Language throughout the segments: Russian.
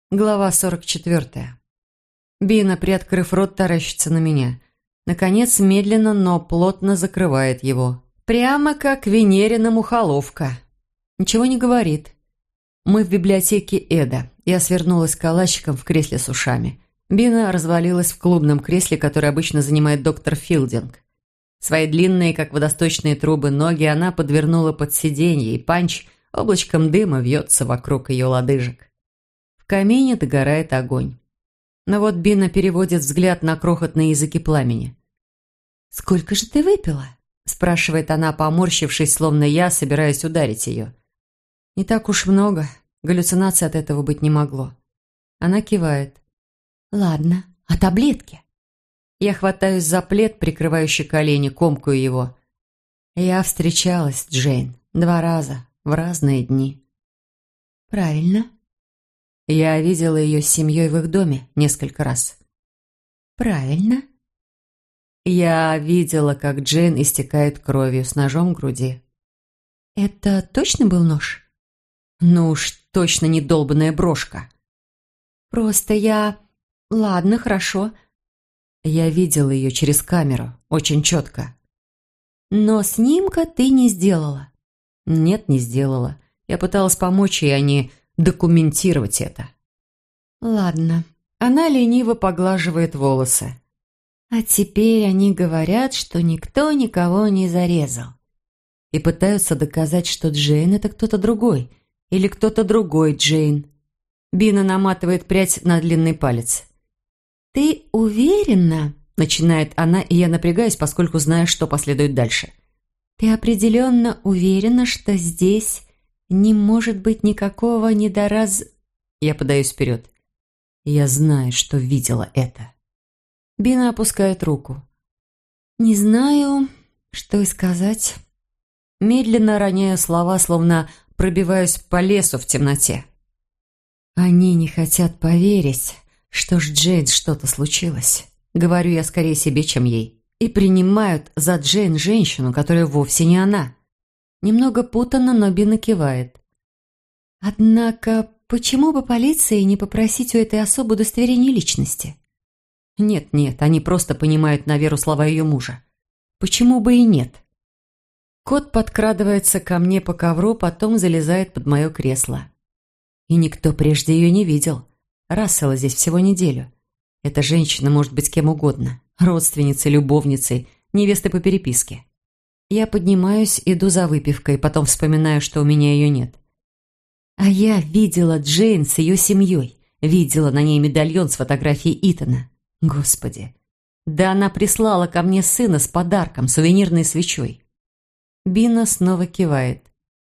Глава 44. Бина, приоткрыв рот, таращится на меня. Наконец, медленно, но плотно закрывает его. Прямо как Венерина мухоловка. Ничего не говорит. Мы в библиотеке Эда. Я свернулась калачиком в кресле с ушами. Бина развалилась в клубном кресле, которое обычно занимает доктор Филдинг. Свои длинные, как водосточные трубы, ноги она подвернула под сиденье, и панч облачком дыма вьется вокруг ее лодыжек. В камине догорает огонь. Но вот Бина переводит взгляд на крохотные языки пламени. «Сколько же ты выпила?» – спрашивает она, поморщившись, словно я собираюсь ударить ее. «Не так уж много. Галлюцинаций от этого быть не могло». Она кивает. «Ладно, а таблетки?» Я хватаюсь за плед, прикрывающий колени, комкаю его. Я встречалась с Джейн 2 раза в разные дни. «Правильно». Я видела ее с семьей в их доме несколько раз. «Правильно». Я видела, как Джейн истекает кровью с ножом в груди. «Это точно был нож?» «Ну уж точно не долбаная брошка». «Просто я... Ладно, хорошо». Я видела ее через камеру, очень четко. «Но снимка ты не сделала?» «Нет, не сделала. Я пыталась помочь ей, а не документировать это». «Ладно». Она лениво поглаживает волосы. «А теперь они говорят, что никто никого не зарезал». И пытаются доказать, что Джейн – это кто-то другой. Или кто-то другой Джейн. Бина наматывает прядь на длинный палец. «Ты уверена?» – начинает она, и я напрягаюсь, поскольку знаю, что последует дальше. «Ты определенно уверена, что здесь не может быть никакого недораз...» Я подаюсь вперед. Я знаю, что видела это. Бина опускает руку. «Не знаю, что и сказать». Медленно роняю слова, словно пробиваюсь по лесу в темноте. «Они не хотят поверить, что с Джейн что-то случилось». Говорю я скорее себе, чем ей. И принимают за Джейн женщину, которая вовсе не она. Немного путанно, но Бина кивает. «Однако, почему бы полиции не попросить у этой особы удостоверение личности?» «Нет, они просто понимают на веру слова ее мужа. Почему бы и нет?» Кот подкрадывается ко мне по ковру, потом залезает под мое кресло. И никто прежде ее не видел. Рассела здесь всего неделю. Эта женщина может быть кем угодно. Родственницей, любовницей, невестой по переписке. Я поднимаюсь, иду за выпивкой, потом вспоминаю, что у меня ее нет. А я видела Джейн с ее семьей. Видела на ней медальон с фотографией Итана. Господи. Да она прислала ко мне сына с подарком, сувенирной свечой. Бина снова кивает.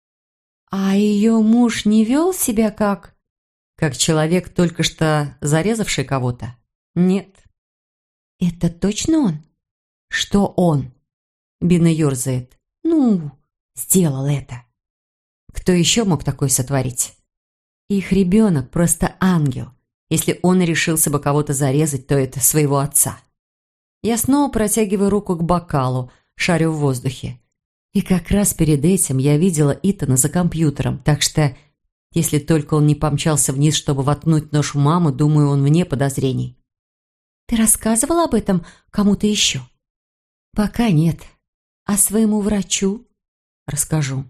«А ее муж не вел себя как...» «Как человек, только что зарезавший кого-то?» «Нет». «Это точно он?» «Что он?» Бина ерзает. «Ну, сделал это». «Кто еще мог такое сотворить?» «Их ребенок просто ангел. Если он решился бы кого-то зарезать, то это своего отца». Я снова протягиваю руку к бокалу, шарю в воздухе. И как раз перед этим я видела Итана за компьютером, так что, если только он не помчался вниз, чтобы воткнуть нож в маму, думаю, он вне подозрений. «Ты рассказывала об этом кому-то еще?» «Пока нет. А своему врачу?» «Расскажу.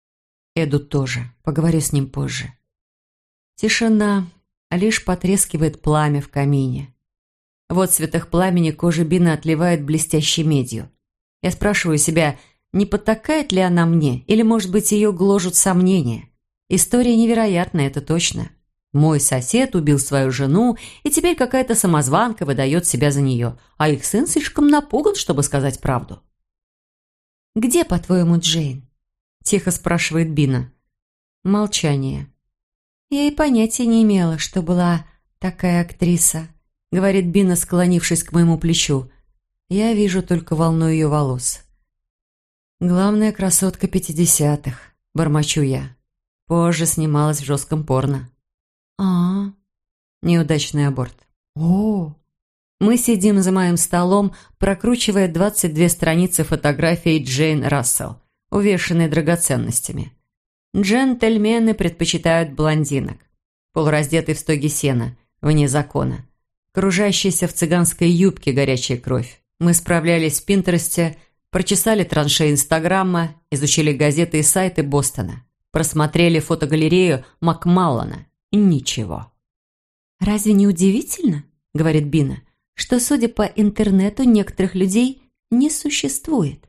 Эду тоже. Поговорю с ним позже». Тишина. Лишь потрескивает пламя в камине. В отцветах пламени кожа Бины отливает блестящей медью. Я спрашиваю себя, не потакает ли она мне, или, может быть, ее гложут сомнения. История невероятная, это точно. Мой сосед убил свою жену, и теперь какая-то самозванка выдает себя за нее, а их сын слишком напуган, чтобы сказать правду. «Где, по-твоему, Джейн?» – тихо спрашивает Бина. Молчание. «Я и понятия не имела, что была такая актриса», – говорит Бина, склонившись к моему плечу. Я вижу только волну ее волос. «Главная красотка 50-х», – бормочу я. Позже снималась в жестком порно. А, неудачный аборт. О, мы сидим за моим столом, прокручивая 22 страницы фотографий Джейн Рассел, увешанные драгоценностями. Джентльмены предпочитают блондинок. полураздетый в стоге сена, вне закона. Кружащаяся в цыганской юбке горячая кровь. Мы справлялись в Пинтересте, прочесали траншеи Инстаграма, изучили газеты и сайты Бостона, просмотрели фотогалерею Макмаллана. И ничего. «Разве не удивительно, — говорит Бина, — что, судя по интернету, некоторых людей не существует?»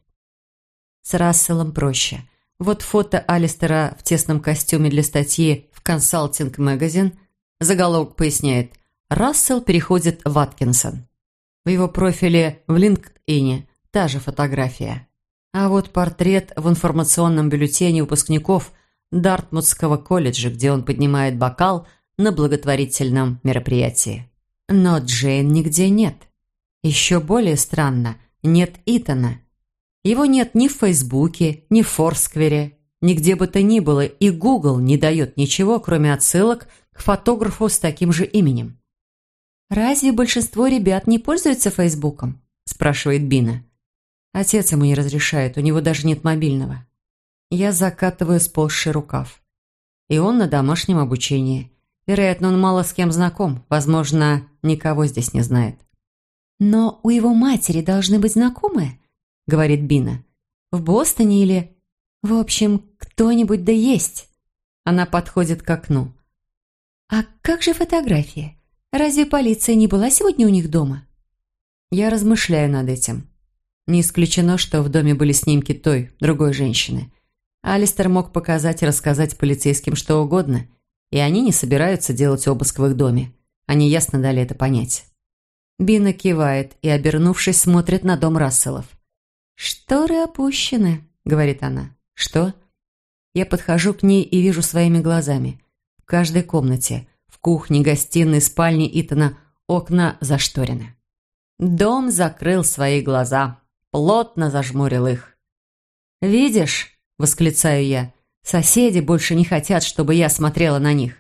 С Расселом проще. Вот фото Алистера в тесном костюме для статьи в Consulting Magazine. Заголовок поясняет: «Рассел переходит в Аткинсон». В его профиле в LinkedIn та же фотография. А вот портрет в информационном бюллетене выпускников Дартмутского колледжа, где он поднимает бокал на благотворительном мероприятии. Но Джейн нигде нет. Еще более странно, нет Итана. Его нет ни в Фейсбуке, ни в Форсквере, нигде бы то ни было, и Google не дает ничего, кроме отсылок к фотографу с таким же именем. «Разве большинство ребят не пользуются Фейсбуком?» – спрашивает Бина. Отец ему не разрешает, у него даже нет мобильного. Я закатываю сползший рукав. И он на домашнем обучении. Вероятно, он мало с кем знаком, возможно, никого здесь не знает. «Но у его матери должны быть знакомые», — говорит Бина. «В Бостоне или... В общем, кто-нибудь да есть». Она подходит к окну. «А как же фотографии? Разве полиция не была сегодня у них дома?» Я размышляю над этим. Не исключено, что в доме были снимки той, другой женщины. Алистер мог показать и рассказать полицейским что угодно, и они не собираются делать обыск в их доме. Они ясно дали это понять. Бина кивает и, обернувшись, смотрит на дом Расселов. «Шторы опущены», — говорит она. «Что?» Я подхожу к ней и вижу своими глазами. В каждой комнате, в кухне, гостиной, спальне Итана окна зашторены. Дом закрыл свои глаза, плотно зажмурил их. «Видишь?» — восклицаю я. «Соседи больше не хотят, чтобы я смотрела на них».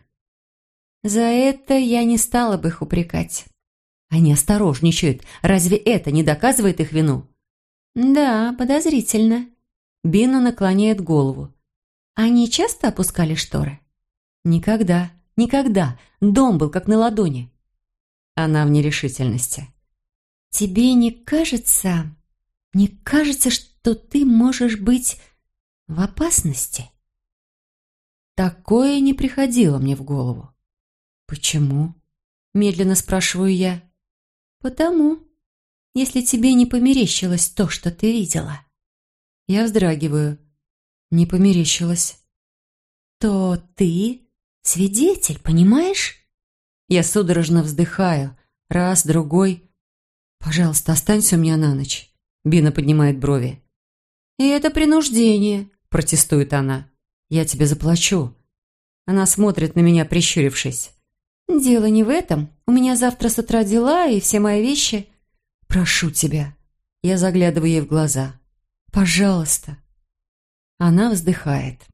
За это я не стала бы их упрекать. Они осторожничают. Разве это не доказывает их вину? Да, подозрительно. Бина наклоняет голову. Они часто опускали шторы? Никогда, никогда. Дом был как на ладони. Она в нерешительности. Тебе не кажется, что ты можешь быть в опасности? Такое не приходило мне в голову. «Почему?» – медленно спрашиваю я. «Потому, если тебе не померещилось то, что ты видела». Я вздрагиваю. Не померещилось. «То ты свидетель, понимаешь?» Я судорожно вздыхаю. Раз, другой. «Пожалуйста, останься у меня на ночь». Бина поднимает брови. «И это принуждение», – протестует она. «Я тебе заплачу». Она смотрит на меня, прищурившись. «Дело не в этом. У меня завтра с утра дела, и все мои вещи...» «Прошу тебя». Я заглядываю ей в глаза. «Пожалуйста». Она вздыхает.